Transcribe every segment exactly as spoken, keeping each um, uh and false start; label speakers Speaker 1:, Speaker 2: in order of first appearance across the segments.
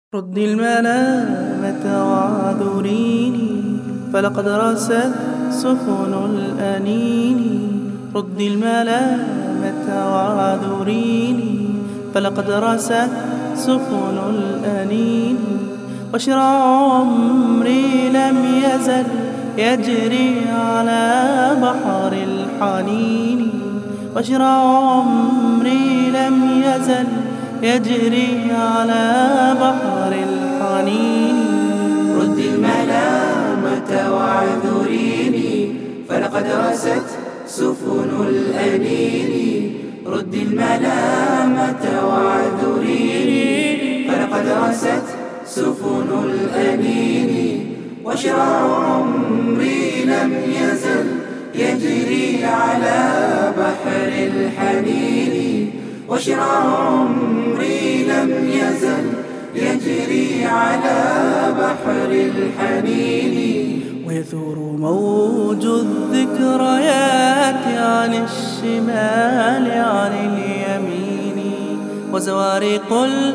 Speaker 1: ردي الملامة واعذريني فلقد رست سفن الأنين. ردي الملامة واعذريني فلقد رست سفن الأنين. وشرع عمري لم يزل يجري على بحر الحنين. وشرع عمري لم يزل يجري على بحر الحنين.
Speaker 2: ردي الملامة واعذريني فلقد رست سفن الأنين. ردي الملامة واعذريني فلقد رست سفن الأنين. وشرع عمري لم يزل يجري على بحر الحنين. وشرع عمري لم يزل يجري على بحر الحنين.
Speaker 1: ويثور موج الذكريات عن الشمال عن اليمين. وزوارق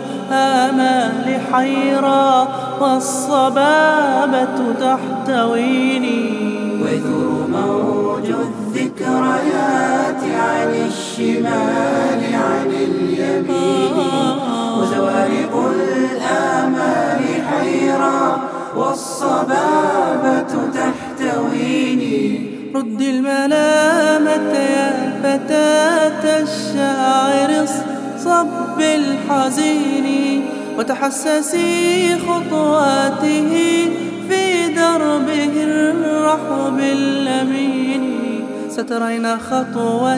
Speaker 1: الآمال حيرى والصبابة تحتويني.
Speaker 2: ويثور موج الذكريات عن الشمال عن اليمين. وزوارق الآمال حيرى والصبابة تحتويني.
Speaker 1: ردي الملامة يا فتاة الشاعر صب الحزين. وتحسسي خطواته في دربه الرحب اللمين. سترين خطوا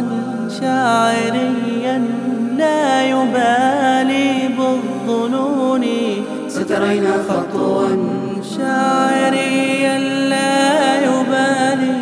Speaker 1: شاعريا لا يبالي بالظنون.
Speaker 2: سترين خطوا
Speaker 1: شاعريا لا يبالي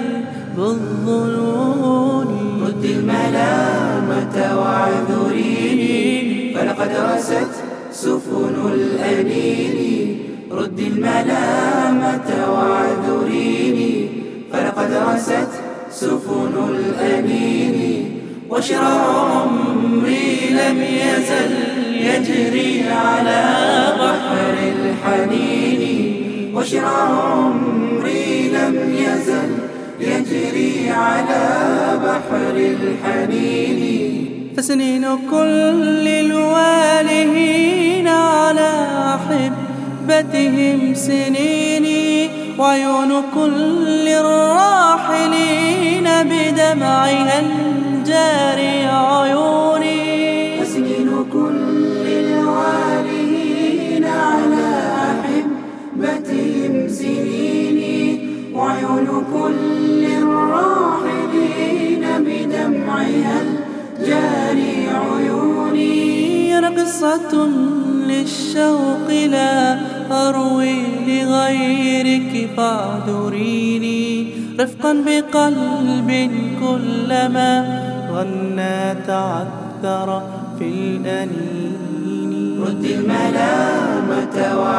Speaker 1: بالظنون.
Speaker 2: ردي الملامة واعذريني فلقد رست سفن الأنين. ردي الملامة واعذريني فلقد رست سفن الأنين. وشرع عمري لم يزل يجري على بحر الحنين. وشرع عمري لم يزل يجري على بحر الحنين.
Speaker 1: فسنين كل الوالهين على أحبتهم سنيني. وعيون كل الراحلين بدمعها الجاري عيوني.
Speaker 2: فسنين كل الوالهين على أحبتهم سنيني. وعيون كل الراحلين بدمعها الجاري عيوني.
Speaker 1: أنا قصة للشوق لا أروي لغيرك فاعذريني. رفقا بقلب كلما غنى تعثر في الأنين.
Speaker 2: ردي الملامة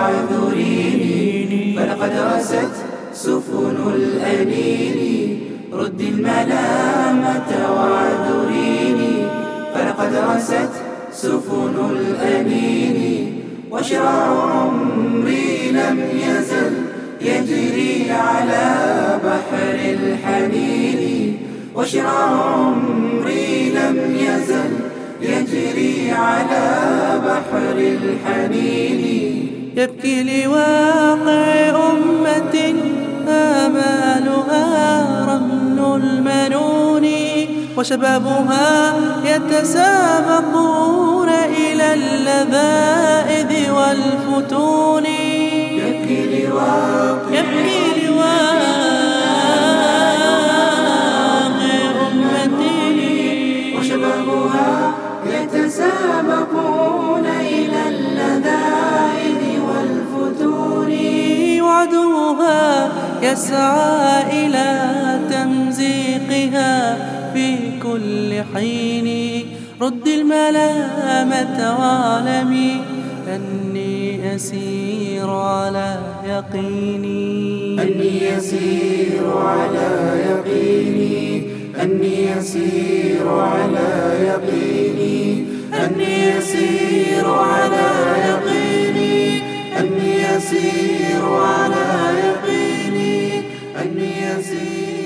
Speaker 2: واعذريني فلقد رست سفن الأنين. ردي الملامة واعذريني فلقد رست سفن الأنين. وشرع عمري لم يزل يجري على بحر الحنين. وشرع عمري لم يزل يجري على بحر الحنين.
Speaker 1: يبكي لواقع أمة آمالها رمل المنون. وشبابها يتسابقون إلى اللذائذ والفتون.
Speaker 2: يبكي لواقع
Speaker 1: أمتي.
Speaker 2: وشبابها يتسابقون إلى اللذائذ والفتون.
Speaker 1: وعدوها يسعى إلى تمزيقها في كل حين. ردي الملامة واعلمي أني أسير على يقيني.
Speaker 2: أني أسير على يقيني. أني أسير على يقيني. أني أسير على يقيني. يسير على يقيني أني يسير